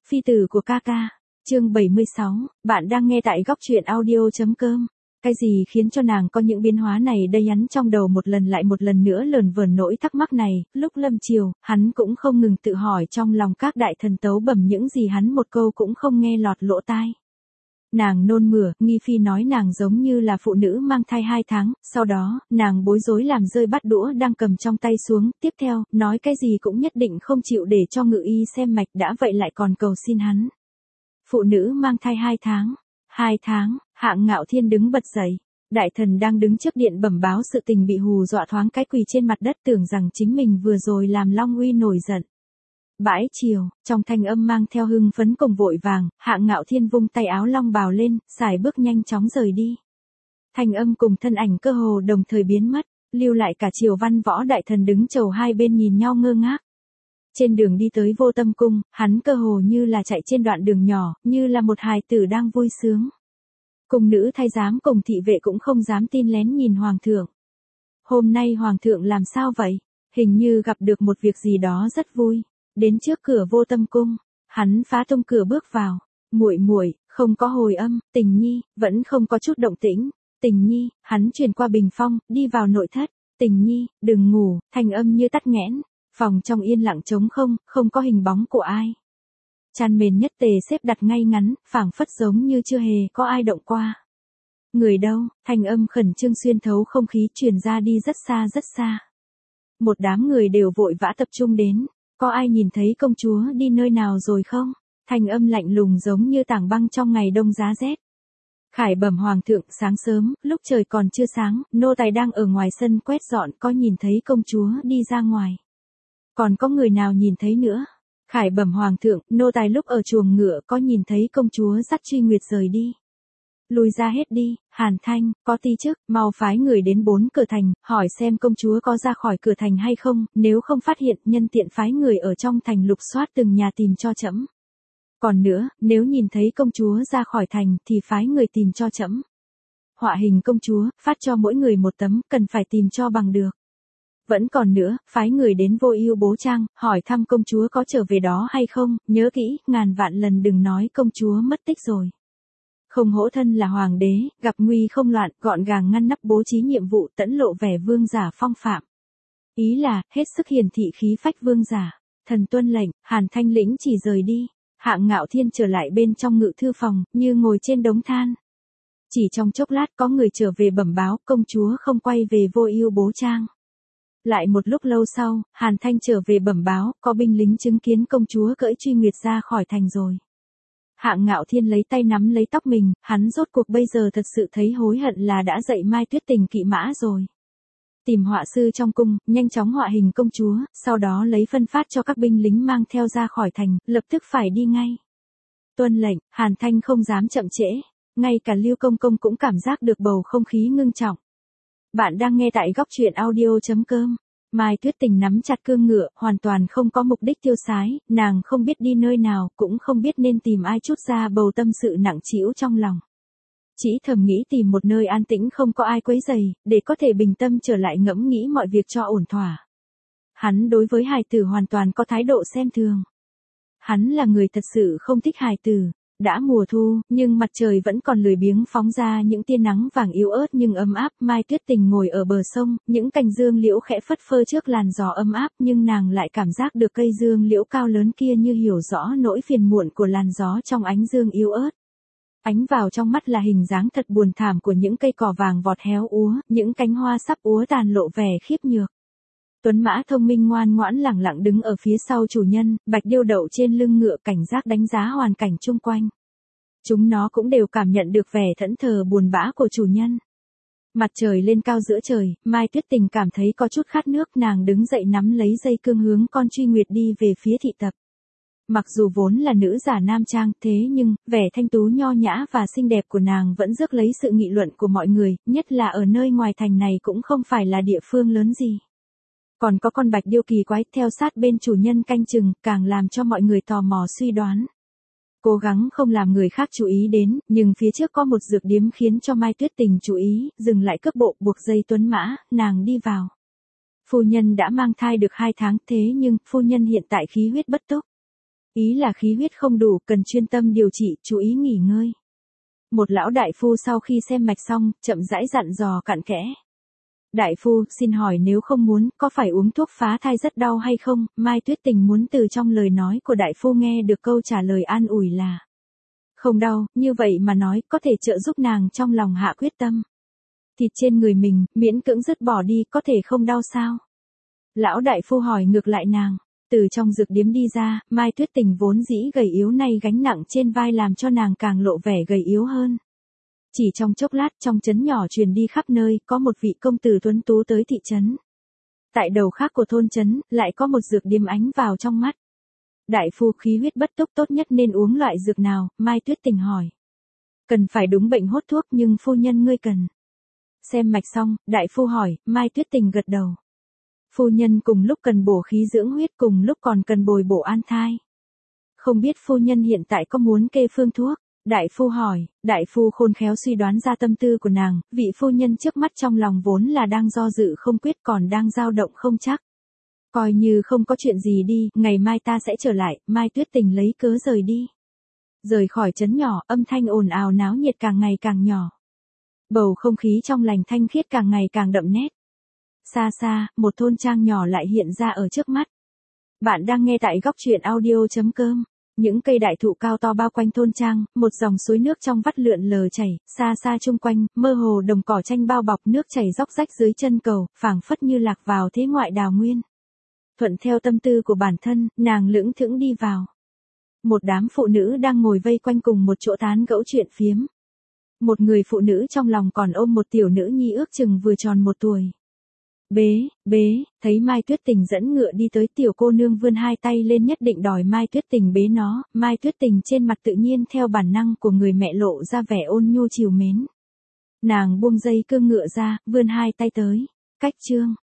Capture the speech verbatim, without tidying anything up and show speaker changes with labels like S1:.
S1: Phi tử của ca ca. Chương bảy mươi sáu, bạn đang nghe tại góc truyện audio.com. Cái gì khiến cho nàng có những biến hóa này đây hắn trong đầu một lần lại một lần nữa lờn vờn nỗi thắc mắc này, lúc lâm chiều, hắn cũng không ngừng tự hỏi trong lòng các đại thần tấu bẩm những gì hắn một câu cũng không nghe lọt lỗ tai. Nàng nôn mửa, nghi phi nói nàng giống như là phụ nữ mang thai hai tháng, sau đó, nàng bối rối làm rơi bát đũa đang cầm trong tay xuống, tiếp theo, nói cái gì cũng nhất định không chịu để cho ngự y xem mạch đã vậy lại còn cầu xin hắn. Phụ nữ mang thai hai tháng, hai tháng, Hạng Ngạo Thiên đứng bật dậy. Đại thần đang đứng trước điện bẩm báo sự tình bị hù dọa thoáng cái quỳ trên mặt đất tưởng rằng chính mình vừa rồi làm Long Uy nổi giận. Bãi chiều, trong thanh âm mang theo hưng phấn cùng vội vàng, Hạng Ngạo Thiên vung tay áo long bào lên, xài bước nhanh chóng rời đi. Thanh âm cùng thân ảnh cơ hồ đồng thời biến mất, lưu lại cả triều văn võ đại thần đứng chầu hai bên nhìn nhau ngơ ngác. Trên đường đi tới Vô Tâm Cung, hắn cơ hồ như là chạy trên đoạn đường nhỏ, như là một hài tử đang vui sướng. Cung nữ thái giám cùng thị vệ cũng không dám tin lén nhìn hoàng thượng. Hôm nay hoàng thượng làm sao vậy? Hình như gặp được một việc gì đó rất vui. Đến trước cửa Vô Tâm Cung, hắn phá tung cửa bước vào. Muội muội, không có hồi âm, Tình Nhi, vẫn không có chút động tĩnh. Tình Nhi, hắn chuyển qua bình phong, đi vào nội thất. Tình Nhi, đừng ngủ, thanh âm như tắt nghẽn. Phòng trong yên lặng trống không, không có hình bóng của ai. Chăn mền nhất tề xếp đặt ngay ngắn, phảng phất giống như chưa hề có ai động qua. Người đâu? Thanh âm khẩn trương xuyên thấu không khí truyền ra đi rất xa rất xa. Một đám người đều vội vã tập trung đến. Có ai nhìn thấy công chúa đi nơi nào rồi không? Thanh âm lạnh lùng giống như tảng băng trong ngày đông giá rét. Khải bẩm hoàng thượng, sáng sớm, lúc trời còn chưa sáng, nô tài đang ở ngoài sân quét dọn, có nhìn thấy công chúa đi ra ngoài. Còn có người nào nhìn thấy nữa? Khải bẩm hoàng thượng, nô tài lúc ở chuồng ngựa có nhìn thấy công chúa dắt Truy Nguyệt rời đi. Lùi ra hết đi, Hàn Thanh, có ti chức, mau phái người đến bốn cửa thành, hỏi xem công chúa có ra khỏi cửa thành hay không, nếu không phát hiện, nhân tiện phái người ở trong thành lục soát từng nhà tìm cho trẫm. Còn nữa, nếu nhìn thấy công chúa ra khỏi thành, thì phái người tìm cho trẫm. Họa hình công chúa, phát cho mỗi người một tấm, cần phải tìm cho bằng được. Vẫn còn nữa, phái người đến Vô Ưu Bố Trang, hỏi thăm công chúa có trở về đó hay không, nhớ kỹ, ngàn vạn lần đừng nói công chúa mất tích rồi. Không hổ thân là hoàng đế, gặp nguy không loạn, gọn gàng ngăn nắp bố trí nhiệm vụ, tẫn lộ vẻ vương giả phong phạm. Ý là, hết sức hiển thị khí phách vương giả. Thần tuân lệnh, Hàn Thanh lĩnh chỉ rời đi. Hạng Ngạo Thiên trở lại bên trong ngự thư phòng, như ngồi trên đống than. Chỉ trong chốc lát có người trở về bẩm báo, công chúa không quay về Vô Ưu Bố Trang. Lại một lúc lâu sau, Hàn Thanh trở về bẩm báo, có binh lính chứng kiến công chúa cưỡi Truy Nguyệt ra khỏi thành rồi. Hạng Ngạo Thiên lấy tay nắm lấy tóc mình, hắn rốt cuộc bây giờ thật sự thấy hối hận là đã dạy Mai Tuyết Tình kỵ mã rồi. Tìm họa sư trong cung, nhanh chóng họa hình công chúa, sau đó lấy phân phát cho các binh lính mang theo ra khỏi thành, lập tức phải đi ngay. Tuân lệnh, Hàn Thanh không dám chậm trễ, ngay cả Lưu Công Công cũng cảm giác được bầu không khí ngưng trọng. Bạn đang nghe tại góc truyện audio.com. Mai Tuyết Tình nắm chặt cương ngựa, hoàn toàn không có mục đích tiêu sái, nàng không biết đi nơi nào, cũng không biết nên tìm ai chút ra bầu tâm sự nặng trĩu trong lòng. Chỉ thầm nghĩ tìm một nơi an tĩnh không có ai quấy rầy, để có thể bình tâm trở lại ngẫm nghĩ mọi việc cho ổn thỏa. Hắn đối với hài tử hoàn toàn có thái độ xem thường. Hắn là người thật sự không thích hài tử. Đã mùa thu, nhưng mặt trời vẫn còn lười biếng phóng ra những tia nắng vàng yếu ớt nhưng ấm áp. Mai Tuyết Tình ngồi ở bờ sông, những cành dương liễu khẽ phất phơ trước làn gió ấm áp, nhưng nàng lại cảm giác được cây dương liễu cao lớn kia như hiểu rõ nỗi phiền muộn của làn gió trong ánh dương yếu ớt. Ánh vào trong mắt là hình dáng thật buồn thảm của những cây cỏ vàng vọt héo úa, những cánh hoa sắp úa tàn lộ vẻ khiếp nhược. Tuấn mã thông minh ngoan ngoãn lẳng lặng đứng ở phía sau chủ nhân, bạch điêu đậu trên lưng ngựa cảnh giác đánh giá hoàn cảnh chung quanh. Chúng nó cũng đều cảm nhận được vẻ thẫn thờ buồn bã của chủ nhân. Mặt trời lên cao giữa trời, Mai Tuyết Tình cảm thấy có chút khát nước, nàng đứng dậy nắm lấy dây cương hướng con Truy Nguyệt đi về phía thị tập. Mặc dù vốn là nữ giả nam trang, thế nhưng, vẻ thanh tú nho nhã và xinh đẹp của nàng vẫn rước lấy sự nghị luận của mọi người, nhất là ở nơi ngoài thành này cũng không phải là địa phương lớn gì. Còn có con bạch điêu kỳ quái theo sát bên chủ nhân canh chừng, càng làm cho mọi người tò mò suy đoán. Cố gắng không làm người khác chú ý đến, nhưng phía trước có một dược điếm khiến cho Mai Tuyết Tình chú ý, dừng lại cước bộ buộc dây tuấn mã, nàng đi vào. Phu nhân đã mang thai được hai tháng, thế nhưng, phu nhân hiện tại khí huyết bất túc. Ý là khí huyết không đủ, cần chuyên tâm điều trị, chú ý nghỉ ngơi. Một lão đại phu sau khi xem mạch xong, chậm rãi dặn dò cặn kẽ. Đại phu, xin hỏi nếu không muốn, có phải uống thuốc phá thai rất đau hay không? Mai Tuyết Tình muốn từ trong lời nói của đại phu nghe được câu trả lời an ủi là không đau, như vậy mà nói, có thể trợ giúp nàng trong lòng hạ quyết tâm. Thịt trên người mình, miễn cưỡng dứt bỏ đi, có thể không đau sao? Lão đại phu hỏi ngược lại nàng. Từ trong dược điếm đi ra, Mai Tuyết Tình vốn dĩ gầy yếu nay gánh nặng trên vai làm cho nàng càng lộ vẻ gầy yếu hơn. Chỉ trong chốc lát, trong trấn nhỏ truyền đi khắp nơi, có một vị công tử tuấn tú tới thị trấn. Tại đầu khác của thôn trấn, lại có một dược điếm ánh vào trong mắt. Đại phu, khí huyết bất túc tốt nhất nên uống loại dược nào? Mai Tuyết Tình hỏi. Cần phải đúng bệnh hốt thuốc, nhưng phu nhân ngươi cần. Xem mạch xong, đại phu hỏi, Mai Tuyết Tình gật đầu. Phu nhân cùng lúc cần bổ khí dưỡng huyết, cùng lúc còn cần bồi bổ an thai. Không biết phu nhân hiện tại có muốn kê phương thuốc? Đại phu hỏi. Đại phu khôn khéo suy đoán ra tâm tư của nàng, vị phu nhân trước mắt trong lòng vốn là đang do dự không quyết, còn đang dao động không chắc. Coi như không có chuyện gì đi, ngày mai ta sẽ trở lại. Mai Tuyết Tình lấy cớ rời đi. Rời khỏi trấn nhỏ, âm thanh ồn ào náo nhiệt càng ngày càng nhỏ. Bầu không khí trong lành thanh khiết càng ngày càng đậm nét. Xa xa, một thôn trang nhỏ lại hiện ra ở trước mắt. Bạn đang nghe tại góc truyện audio chấm com. Những cây đại thụ cao to bao quanh thôn trang, một dòng suối nước trong vắt lượn lờ chảy, xa xa chung quanh, mơ hồ đồng cỏ tranh bao bọc, nước chảy róc rách dưới chân cầu, phảng phất như lạc vào thế ngoại đào nguyên. Thuận theo tâm tư của bản thân, nàng lững thững đi vào. Một đám phụ nữ đang ngồi vây quanh cùng một chỗ tán gẫu chuyện phiếm. Một người phụ nữ trong lòng còn ôm một tiểu nữ nhi ước chừng vừa tròn một tuổi. Bế, bế, thấy Mai Tuyết Tình dẫn ngựa đi tới, tiểu cô nương vươn hai tay lên nhất định đòi Mai Tuyết Tình bế nó. Mai Tuyết Tình trên mặt tự nhiên theo bản năng của người mẹ lộ ra vẻ ôn nhu trìu mến. Nàng buông dây cương ngựa ra, vươn hai tay tới. Cách chương.